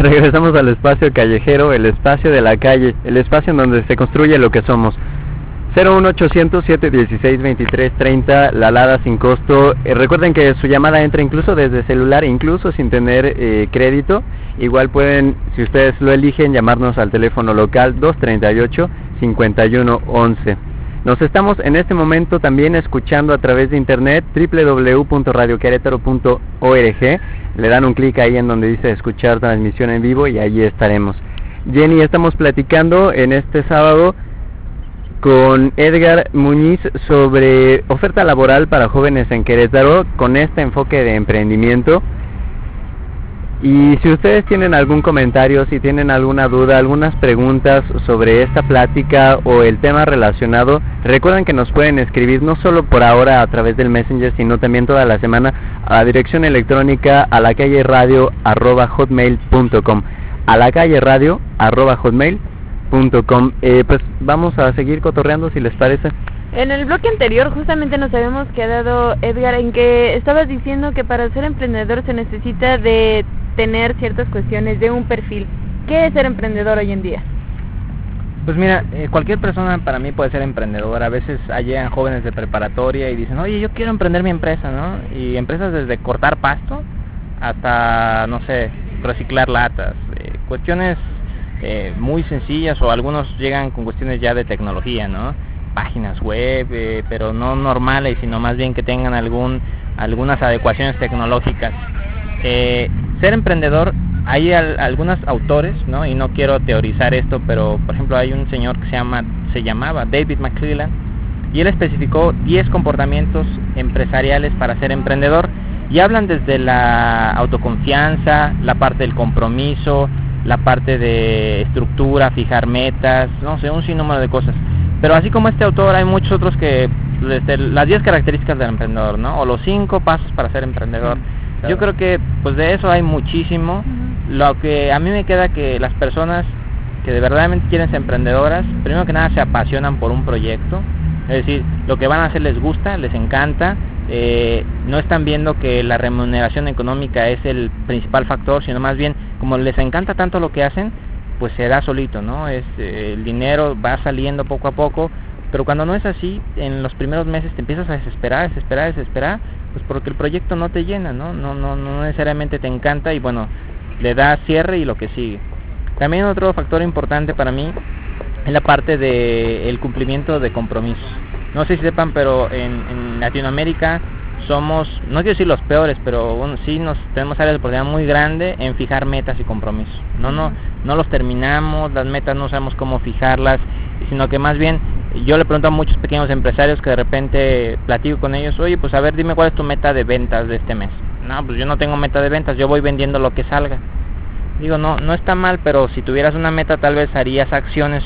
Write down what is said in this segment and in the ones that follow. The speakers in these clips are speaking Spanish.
Regresamos al espacio callejero, el espacio de la calle, el espacio en donde se construye lo que somos. 01800-716-2330, la alada sin costo. Recuerden que su llamada entra incluso desde celular, incluso sin tener crédito. Igual pueden, si ustedes lo eligen, llamarnos al teléfono local 238-5111. Nos estamos en este momento también escuchando a través de internet www.radioquerétaro.org. Le dan un clic ahí en donde dice escuchar transmisión en vivo y allí estaremos. Jenny, estamos platicando en este sábado con Edgar Muñiz sobre oferta laboral para jóvenes en Querétaro con este enfoque de emprendimiento. Y si ustedes tienen algún comentario, si tienen alguna duda, algunas preguntas sobre esta plática o el tema relacionado, recuerden que nos pueden escribir no solo por ahora a través del Messenger, sino también toda la semana a la dirección electrónica a la calle radio@hotmail.com, a la calle radio@hotmail.com. Pues vamos a seguir cotorreando, si les parece. En el bloque anterior justamente nos habíamos quedado, Edgar, en que estabas diciendo que para ser emprendedor se necesita de tener ciertas cuestiones de un perfil. ¿Qué es ser emprendedor hoy en día? Pues mira, cualquier persona para mí puede ser emprendedora. A veces llegan jóvenes de preparatoria y dicen, oye, yo quiero emprender mi empresa, ¿no? Y empresas desde cortar pasto hasta, no sé, reciclar latas, cuestiones muy sencillas, o algunos llegan con cuestiones ya de tecnología, ¿no? Páginas web, pero no normales, sino más bien que tengan algunas adecuaciones tecnológicas. Ser emprendedor, hay algunos autores, ¿no? Y no quiero teorizar esto, pero por ejemplo hay un señor que se llamaba David McClelland, y él especificó 10 comportamientos empresariales para ser emprendedor, y hablan desde la autoconfianza, la parte del compromiso, la parte de estructura, fijar metas, no sé, un sinnúmero de cosas. Pero así como este autor, hay muchos otros que, las 10 características del emprendedor, ¿no? O los 5 pasos para ser emprendedor. Claro. Yo creo que pues de eso hay muchísimo. Lo que a mí me queda que las personas que de verdad quieren ser emprendedoras, primero que nada se apasionan por un proyecto, es decir, lo que van a hacer les gusta, les encanta, no están viendo que la remuneración económica es el principal factor, sino más bien, como les encanta tanto lo que hacen, pues se da solito, ¿no? El dinero va saliendo poco a poco, pero cuando no es así, en los primeros meses te empiezas a desesperar, pues porque el proyecto no te llena, ¿no? No necesariamente te encanta, y bueno, le da cierre y lo que sigue. También otro factor importante para mí es la parte del cumplimiento de compromisos. No sé si sepan, pero en Latinoamérica somos, no quiero decir los peores, pero bueno, sí tenemos áreas de oportunidad muy grande en fijar metas y compromisos. No los terminamos, las metas no sabemos cómo fijarlas, sino que más bien yo le pregunto a muchos pequeños empresarios que de repente platico con ellos, oye, pues a ver, dime cuál es tu meta de ventas de este mes. No, pues yo no tengo meta de ventas, yo voy vendiendo lo que salga. Digo, no está mal, pero si tuvieras una meta tal vez harías acciones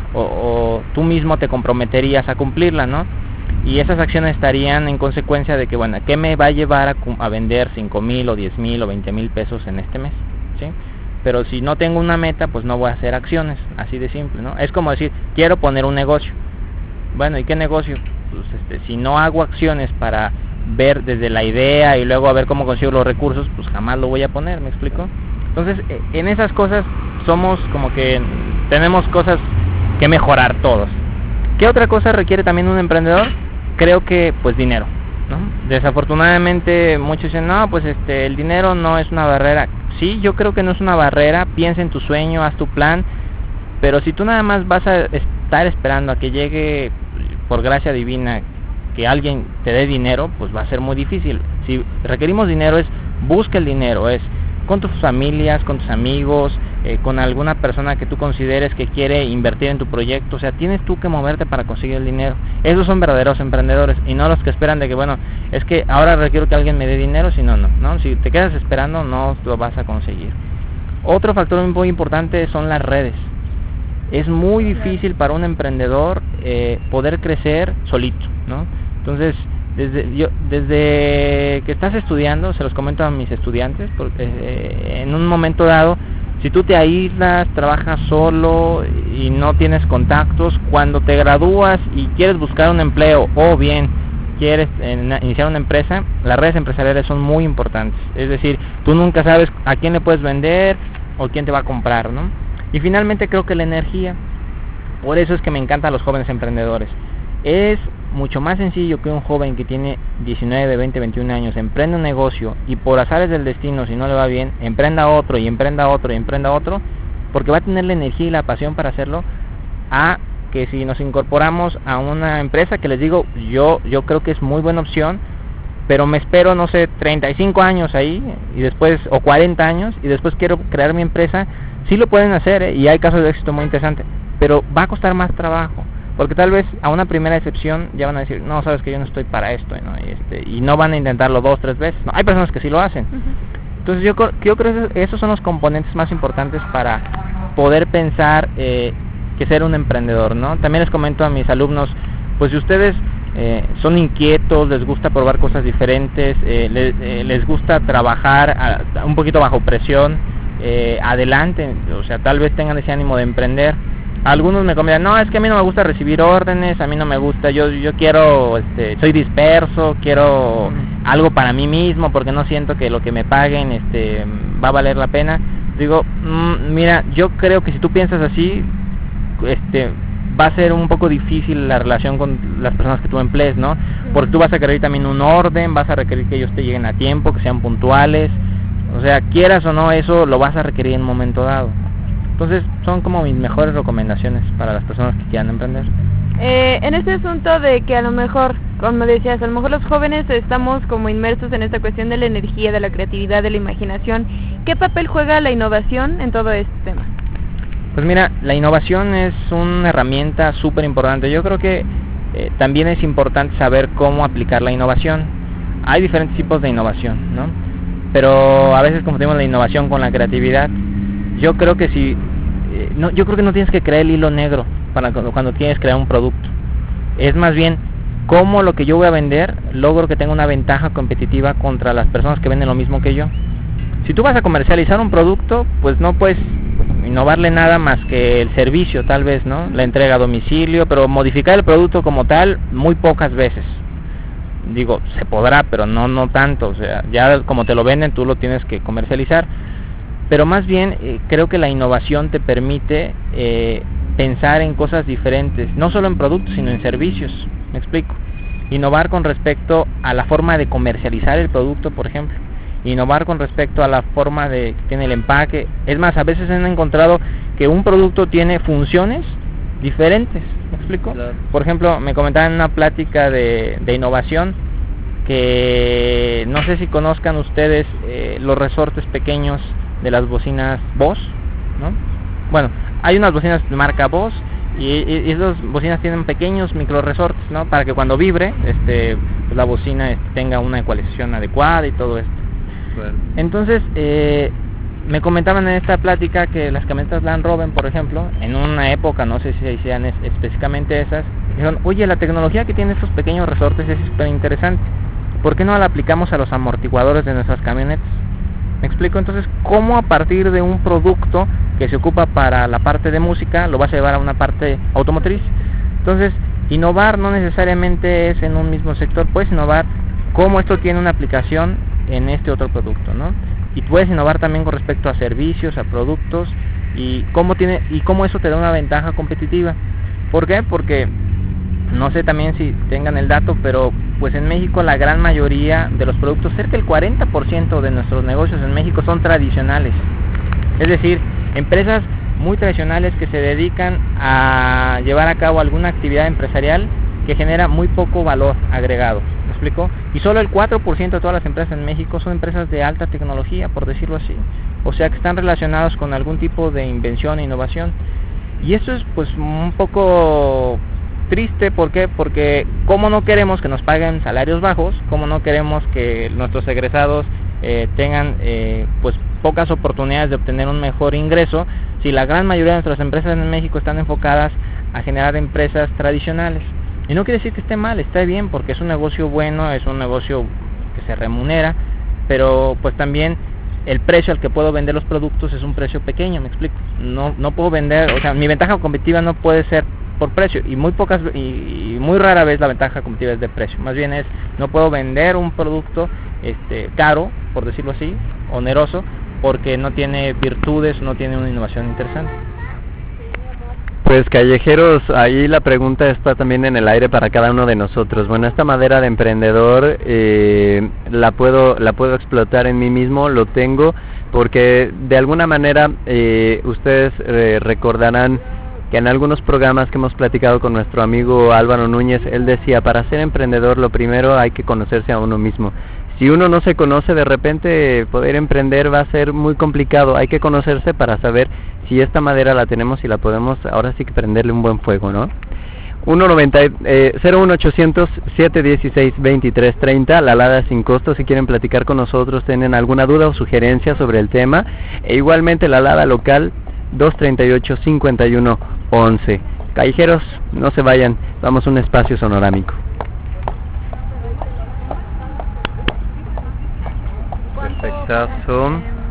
o tú mismo te comprometerías a cumplirla, ¿no? Y esas acciones estarían en consecuencia de que, bueno, ¿qué me va a llevar a vender 5,000 o 10,000 o 20,000 pesos en este mes? ¿Sí? Pero si no tengo una meta, pues no voy a hacer acciones, así de simple, ¿no? Es como decir, quiero poner un negocio. Bueno, ¿y qué negocio? Pues si no hago acciones para ver desde la idea y luego a ver cómo consigo los recursos, pues jamás lo voy a poner, ¿me explico? Entonces, en esas cosas somos como que tenemos cosas que mejorar todos. ¿Qué otra cosa requiere también un emprendedor? Creo que pues dinero, ¿no? Desafortunadamente muchos dicen, no, pues el dinero no es una barrera. Sí, yo creo que no es una barrera. Piensa en tu sueño, haz tu plan, pero si tú nada más vas a estar esperando a que llegue por gracia divina que alguien te dé dinero, pues va a ser muy difícil. Si requerimos dinero, busca el dinero, con tus familias, con tus amigos, con alguna persona que tú consideres que quiere invertir en tu proyecto. O sea, tienes tú que moverte para conseguir el dinero. Esos son verdaderos emprendedores, y no los que esperan de que, bueno, es que ahora requiero que alguien me dé dinero, si no. Si te quedas esperando, no lo vas a conseguir. Otro factor muy importante son las redes. Es muy difícil para un emprendedor poder crecer solito, ¿no? Entonces, desde que estás estudiando, se los comento a mis estudiantes, porque en un momento dado, si tú te aíslas, trabajas solo y no tienes contactos, cuando te gradúas y quieres buscar un empleo o bien quieres iniciar una empresa, las redes empresariales son muy importantes. Es decir, tú nunca sabes a quién le puedes vender, o quién te va a comprar, ¿no? Y finalmente creo que la energía. Por eso es que me encantan los jóvenes emprendedores. Es mucho más sencillo que un joven que tiene 19, 20, 21 años emprenda un negocio y por azares del destino, si no le va bien, emprenda otro y emprenda otro y emprenda otro, porque va a tener la energía y la pasión para hacerlo, a que si nos incorporamos a una empresa, que les digo, yo creo que es muy buena opción, pero me espero, no sé, 35 años ahí, y después, o 40 años, y después quiero crear mi empresa. Sí lo pueden hacer, y hay casos de éxito muy interesantes, pero va a costar más trabajo, porque tal vez a una primera excepción ya van a decir, no, sabes que yo no estoy para esto, ¿no? Y no van a intentarlo 2, 3 veces. No, hay personas que sí lo hacen. Entonces yo creo que esos son los componentes más importantes para poder pensar que ser un emprendedor, ¿no? También les comento a mis alumnos, pues si ustedes son inquietos, les gusta probar cosas diferentes, les gusta trabajar un poquito bajo presión, adelante, o sea, tal vez tengan ese ánimo de emprender. Algunos me comentan, no, es que a mí no me gusta recibir órdenes, a mí no me gusta, yo quiero, soy disperso, quiero algo para mí mismo, porque no siento que lo que me paguen va a valer la pena. Digo, mira, yo creo que si tú piensas así, va a ser un poco difícil la relación con las personas que tú emplees, ¿no? Porque tú vas a requerir también un orden, vas a requerir que ellos te lleguen a tiempo, que sean puntuales, o sea, quieras o no, eso lo vas a requerir en un momento dado. Entonces, son como mis mejores recomendaciones para las personas que quieran emprender. En este asunto de que a lo mejor, como decías, a lo mejor los jóvenes estamos como inmersos en esta cuestión de la energía, de la creatividad, de la imaginación, ¿qué papel juega la innovación en todo este tema? Pues mira, la innovación es una herramienta súper importante. Yo creo que también es importante saber cómo aplicar la innovación. Hay diferentes tipos de innovación, ¿no? Pero a veces confundimos la innovación con la creatividad. Yo creo que yo creo que no tienes que crear el hilo negro para cuando tienes que crear un producto. Es más bien cómo lo que yo voy a vender logro que tenga una ventaja competitiva contra las personas que venden lo mismo que yo. Si tú vas a comercializar un producto, pues no puedes innovarle nada más que el servicio, tal vez, ¿no? La entrega a domicilio, pero modificar el producto como tal, muy pocas veces. Digo, se podrá, pero no tanto, o sea, ya como te lo venden, tú lo tienes que comercializar. Pero más bien, creo que la innovación te permite pensar en cosas diferentes, no solo en productos, sino en servicios. ¿Me explico? Innovar con respecto a la forma de comercializar el producto, por ejemplo. Innovar con respecto a la forma de que tiene el empaque. Es más, a veces han encontrado que un producto tiene funciones diferentes. ¿Me explico? Claro. Por ejemplo, me comentaban en una plática de innovación que no sé si conozcan ustedes los resortes pequeños de las bocinas Boss, ¿no? Bueno, hay unas bocinas de marca Boss y esas bocinas tienen pequeños micro resortes, ¿no? Para que cuando vibre, pues la bocina tenga una ecualización adecuada y todo esto. Bueno. Entonces, me comentaban en esta plática que las camionetas Land Rover, por ejemplo, en una época, no sé si sean específicamente esas, dijeron, oye, la tecnología que tiene estos pequeños resortes es súper interesante, ¿por qué no la aplicamos a los amortiguadores de nuestras camionetas? ¿Me explico? Entonces, ¿cómo a partir de un producto que se ocupa para la parte de música, lo vas a llevar a una parte automotriz? Entonces, innovar no necesariamente es en un mismo sector, puedes innovar cómo esto tiene una aplicación en este otro producto, ¿no? Y puedes innovar también con respecto a servicios, a productos, y cómo eso te da una ventaja competitiva. ¿Por qué? Porque no sé también si tengan el dato, pero pues en México la gran mayoría de los productos, cerca del 40% de nuestros negocios en México son tradicionales. Es decir, empresas muy tradicionales que se dedican a llevar a cabo alguna actividad empresarial que genera muy poco valor agregado. ¿Me explico? Y solo el 4% de todas las empresas en México son empresas de alta tecnología, por decirlo así. O sea que están relacionados con algún tipo de invención e innovación. Y eso es pues un poco triste. ¿Por qué? Porque como no queremos que nos paguen salarios bajos, como no queremos que nuestros egresados tengan pues pocas oportunidades de obtener un mejor ingreso, si la gran mayoría de nuestras empresas en México están enfocadas a generar empresas tradicionales. Y no quiere decir que esté mal, está bien, porque es un negocio bueno, es un negocio que se remunera, pero pues también el precio al que puedo vender los productos es un precio pequeño, me explico. No puedo vender, o sea, mi ventaja competitiva no puede ser por precio, y muy rara vez la ventaja competitiva es de precio. Más bien no puedo vender un producto caro, por decirlo así, oneroso, porque no tiene virtudes, no tiene una innovación interesante. Pues callejeros, ahí la pregunta está también en el aire para cada uno de nosotros. Bueno, esta madera de emprendedor la puedo explotar en mí mismo, lo tengo, porque de alguna manera ustedes recordarán que en algunos programas que hemos platicado con nuestro amigo Álvaro Núñez, él decía, para ser emprendedor lo primero hay que conocerse a uno mismo. Si uno no se conoce, de repente poder emprender va a ser muy complicado. Hay que conocerse para saber si esta madera la tenemos y la podemos ahora sí que prenderle un buen fuego, ¿no? 01800 716 2330, la alada sin costo. Si quieren platicar con nosotros, tienen alguna duda o sugerencia sobre el tema, e igualmente la alada local 238 5111. Callejeros, no se vayan, vamos a un espacio sonorámico. Perfectazo.